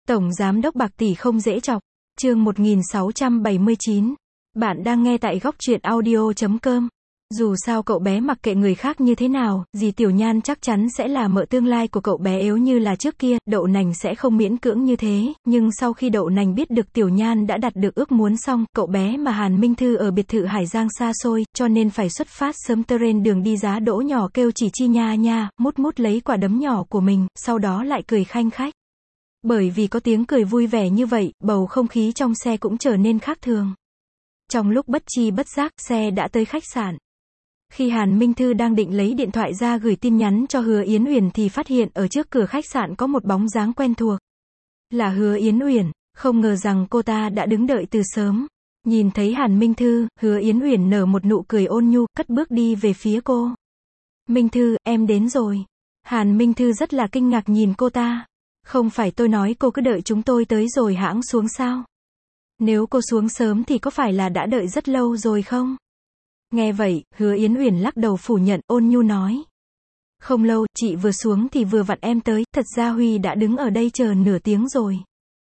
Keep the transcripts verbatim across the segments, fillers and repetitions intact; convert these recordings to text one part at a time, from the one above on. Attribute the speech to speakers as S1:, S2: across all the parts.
S1: Tổng Giám đốc bạc tỷ không dễ chọc. Chương một nghìn sáu trăm bảy mươi chín. Bạn đang nghe tại góc truyện audio chấm com. Dù sao cậu bé mặc kệ người khác như thế nào, dì Tiểu Nhan chắc chắn sẽ là mợ tương lai của cậu bé. Yếu như là trước kia, Đậu Nành sẽ không miễn cưỡng như thế, nhưng sau khi Đậu Nành biết được Tiểu Nhan đã đạt được ước muốn xong, cậu bé mà Hàn Minh Thư ở biệt thự Hải Giang xa xôi, cho nên phải xuất phát sớm. Trên đường đi Giá Đỗ nhỏ kêu chỉ chi nha nha, mút mút lấy quả đấm nhỏ của mình, sau đó lại cười khanh khách. Bởi vì có tiếng cười vui vẻ như vậy, bầu không khí trong xe cũng trở nên khác thường. Trong lúc bất chi bất giác, xe đã tới khách sạn. Khi Hàn Minh Thư đang định lấy điện thoại ra gửi tin nhắn cho Hứa Yến Uyển thì phát hiện ở trước cửa khách sạn có một bóng dáng quen thuộc. Là Hứa Yến Uyển, không ngờ rằng cô ta đã đứng đợi từ sớm. Nhìn thấy Hàn Minh Thư, Hứa Yến Uyển nở một nụ cười ôn nhu, cất bước đi về phía cô. Minh Thư, em đến rồi. Hàn Minh Thư rất là kinh ngạc nhìn cô ta. Không phải tôi nói cô cứ đợi chúng tôi tới rồi hãng xuống sao? Nếu cô xuống sớm thì có phải là đã đợi rất lâu rồi không? Nghe vậy, Hứa Yến Uyển lắc đầu phủ nhận, ôn nhu nói. Không lâu, chị vừa xuống thì vừa vặn em tới, thật ra Huy đã đứng ở đây chờ nửa tiếng rồi.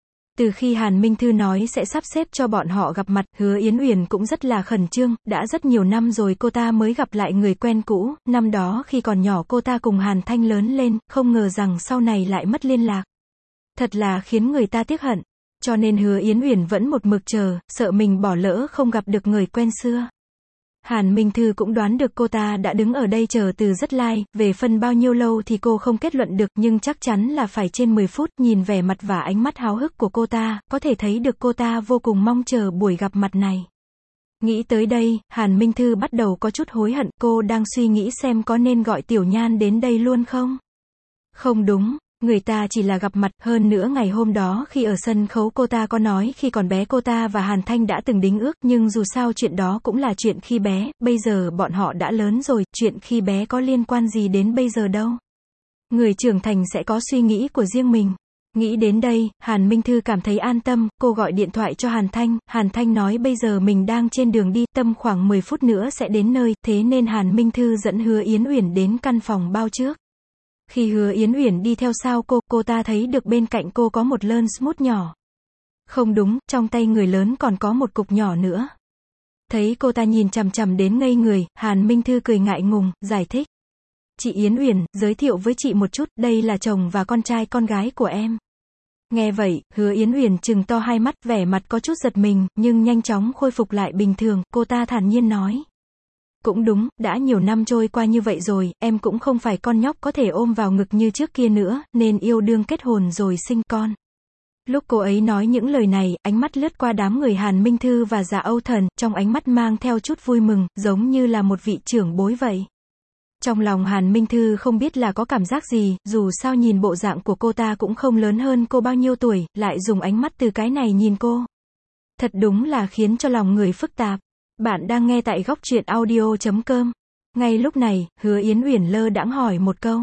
S1: Từ khi Hàn Minh Thư nói sẽ sắp xếp cho bọn họ gặp mặt, Hứa Yến Uyển cũng rất là khẩn trương, đã rất nhiều năm rồi cô ta mới gặp lại người quen cũ, năm đó khi còn nhỏ cô ta cùng Hàn Thanh lớn lên, không ngờ rằng sau này lại mất liên lạc. Thật là khiến người ta tiếc hận, cho nên Hứa Yến Uyển vẫn một mực chờ, sợ mình bỏ lỡ không gặp được người quen xưa. Hàn Minh Thư cũng đoán được cô ta đã đứng ở đây chờ từ rất lai, về phần bao nhiêu lâu thì cô không kết luận được, nhưng chắc chắn là phải trên mười phút, nhìn vẻ mặt và ánh mắt háo hức của cô ta, có thể thấy được cô ta vô cùng mong chờ buổi gặp mặt này. Nghĩ tới đây, Hàn Minh Thư bắt đầu có chút hối hận, cô đang suy nghĩ xem có nên gọi Tiểu Nhan đến đây luôn không? Không đúng. Người ta chỉ là gặp mặt, hơn nữa ngày hôm đó khi ở sân khấu cô ta có nói khi còn bé cô ta và Hàn Thanh đã từng đính ước, nhưng dù sao chuyện đó cũng là chuyện khi bé, bây giờ bọn họ đã lớn rồi, chuyện khi bé có liên quan gì đến bây giờ đâu. Người trưởng thành sẽ có suy nghĩ của riêng mình. Nghĩ đến đây, Hàn Minh Thư cảm thấy an tâm, cô gọi điện thoại cho Hàn Thanh, Hàn Thanh nói bây giờ mình đang trên đường đi, tầm khoảng mười phút nữa sẽ đến nơi, thế nên Hàn Minh Thư dẫn Hứa Yến Uyển đến căn phòng bao trước. Khi Hứa Yến Uyển đi theo sau cô, cô ta thấy được bên cạnh cô có một lơn smooth nhỏ. Không đúng, trong tay người lớn còn có một cục nhỏ nữa. Thấy cô ta nhìn chằm chằm đến ngây người, Hàn Minh Thư cười ngại ngùng, giải thích. Chị Yến Uyển, giới thiệu với chị một chút, đây là chồng và con trai con gái của em. Nghe vậy, Hứa Yến Uyển trừng to hai mắt, vẻ mặt có chút giật mình, nhưng nhanh chóng khôi phục lại bình thường, cô ta thản nhiên nói. Cũng đúng, đã nhiều năm trôi qua như vậy rồi, em cũng không phải con nhóc có thể ôm vào ngực như trước kia nữa, nên yêu đương kết hôn rồi sinh con. Lúc cô ấy nói những lời này, ánh mắt lướt qua đám người Hàn Minh Thư và Dạ Âu Thần, trong ánh mắt mang theo chút vui mừng, giống như là một vị trưởng bối vậy. Trong lòng Hàn Minh Thư không biết là có cảm giác gì, dù sao nhìn bộ dạng của cô ta cũng không lớn hơn cô bao nhiêu tuổi, lại dùng ánh mắt từ cái này nhìn cô. Thật đúng là khiến cho lòng người phức tạp. Bạn đang nghe tại góc truyện audio chấm com. Ngay lúc này, Hứa Yến Uyển lơ đãng hỏi một câu.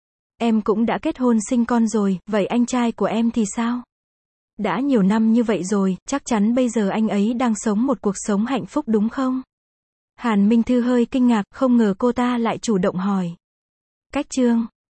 S1: Em cũng đã kết hôn sinh con rồi, vậy anh trai của em thì sao? Đã nhiều năm như vậy rồi, chắc chắn bây giờ anh ấy đang sống một cuộc sống hạnh phúc đúng không? Hàn Minh Thư hơi kinh ngạc, không ngờ cô ta lại chủ động hỏi. Cách chương